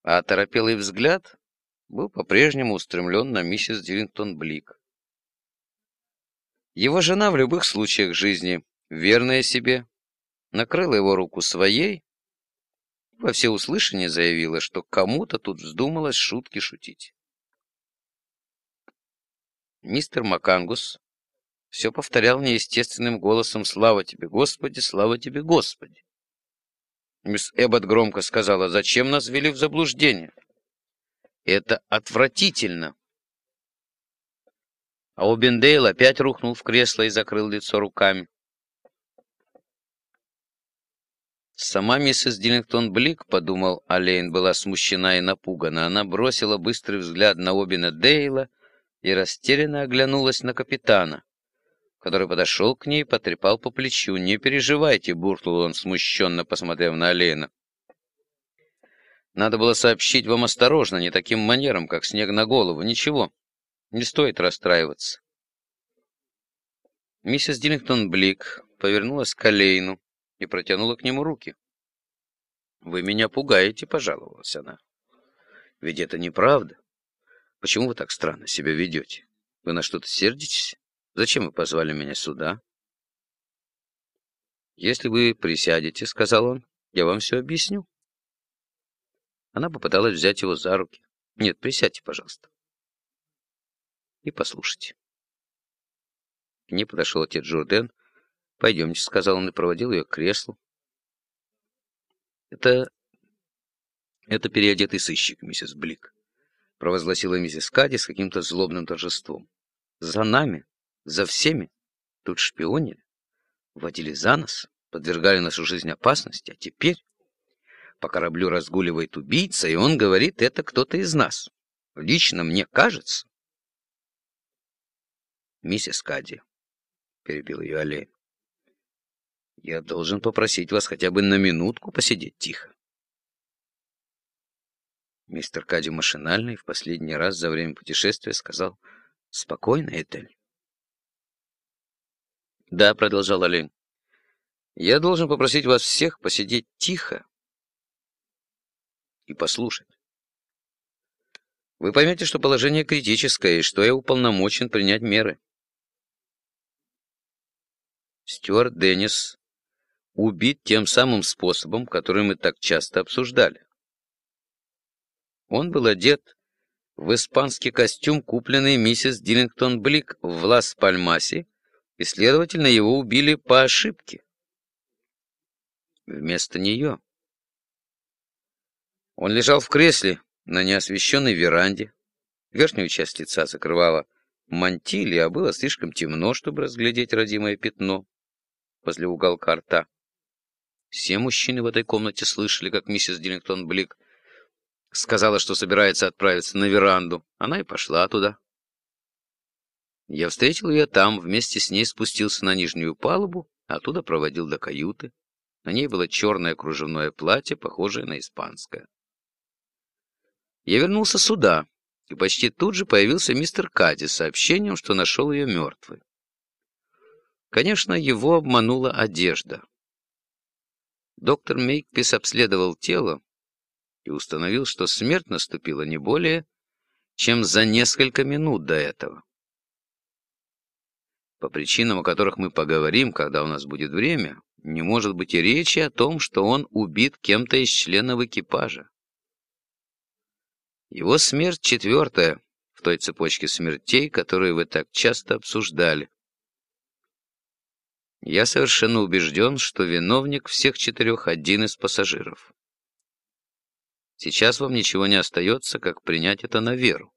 а оторопелый взгляд был по-прежнему устремлен на миссис Диллингтон-Блик. Его жена в любых случаях жизни, верная себе, накрыла его руку своей, во всеуслышание заявила, что кому-то тут вздумалось шутки шутить. Мистер МакАнгус все повторял неестественным голосом: «Слава тебе, Господи! Слава тебе, Господи!» Мисс Эббот громко сказала: «Зачем нас ввели в заблуждение? Это отвратительно!» А Обендейл опять рухнул в кресло и закрыл лицо руками. Сама миссис Диллингтон-Блик, подумал Олейн, была смущена и напугана. Она бросила быстрый взгляд на Обендейла и растерянно оглянулась на капитана, который подошел к ней и потрепал по плечу. «Не переживайте», — буркнул он, смущенно посмотрев на Олейна. «Надо было сообщить вам осторожно, не таким манером, как снег на голову. Ничего, не стоит расстраиваться». Миссис Диллингтон-Блик повернулась к Олейну и протянула к нему руки. «Вы меня пугаете», — пожаловалась она. «Ведь это неправда. Почему вы так странно себя ведете? Вы на что-то сердитесь? Зачем вы позвали меня сюда?» «Если вы присядете, — сказал он, — я вам все объясню». Она попыталась взять его за руки. «Нет, присядьте, пожалуйста, и послушайте». К ней подошел отец Журден. «Пойдемте», — сказал он и проводил ее к креслу. Это переодетый сыщик, миссис Блик», — провозгласила миссис Кадди с каким-то злобным торжеством. «За нами, за всеми тут шпионили, водили за нос, подвергали нашу жизнь опасности, а теперь по кораблю разгуливает убийца, и он говорит, это кто-то из нас. Лично мне кажется...» «Миссис Кадди», — перебил ее Олейн, — «я должен попросить вас хотя бы на минутку посидеть тихо». Мистер Кадди машинально и в последний раз за время путешествия сказал: «Спокойно, Этель». «Да», — продолжал Олейн, — «я должен попросить вас всех посидеть тихо и послушать. Вы поймете, что положение критическое и что я уполномочен принять меры. Стюарт Деннис убит тем самым способом, который мы так часто обсуждали. Он был одет в испанский костюм, купленный миссис Диллингтон-Блик в Лас-Пальмасе, и, следовательно, его убили по ошибке. Вместо нее он лежал в кресле на неосвещенной веранде. Верхнюю часть лица закрывала мантилья, а было слишком темно, чтобы разглядеть родимое пятно возле уголка рта. Все мужчины в этой комнате слышали, как миссис Диллингтон-Блик сказала, что собирается отправиться на веранду. Она и пошла туда. Я встретил ее там, вместе с ней спустился на нижнюю палубу, оттуда проводил до каюты. На ней было черное кружевное платье, похожее на испанское. Я вернулся сюда, и почти тут же появился мистер Кадди с сообщением, что нашел ее мертвой. Конечно, его обманула одежда. Доктор Мейкпис обследовал тело и установил, что смерть наступила не более, чем за несколько минут до этого. По причинам, о которых мы поговорим, когда у нас будет время, не может быть и речи о том, что он убит кем-то из членов экипажа. Его смерть четвертая в той цепочке смертей, которую вы так часто обсуждали. Я совершенно убежден, что виновник всех четырех один из пассажиров. Сейчас вам ничего не остается, как принять это на веру.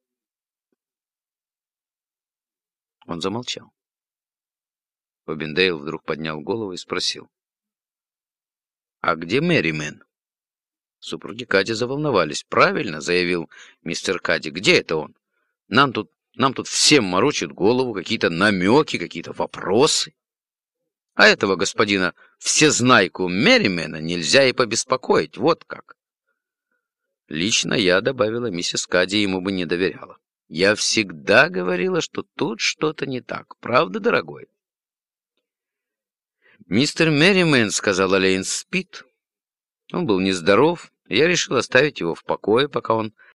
Он замолчал. Обендейл вдруг поднял голову и спросил: «А где Мерримен?» Супруги Кадди заволновались. «Правильно», — заявил мистер Кадди, — «где это он? Нам тут всем морочат голову, какие-то намеки, какие-то вопросы. А этого господина всезнайку Мерримена нельзя и побеспокоить, вот как». Лично я, добавила миссис Кадди, ему бы не доверяла. Я всегда говорила, что тут что-то не так. Правда, дорогой? «Мистер Мерримен, — сказал Олейн, — спит. Он был нездоров Я решил оставить его в покое, пока он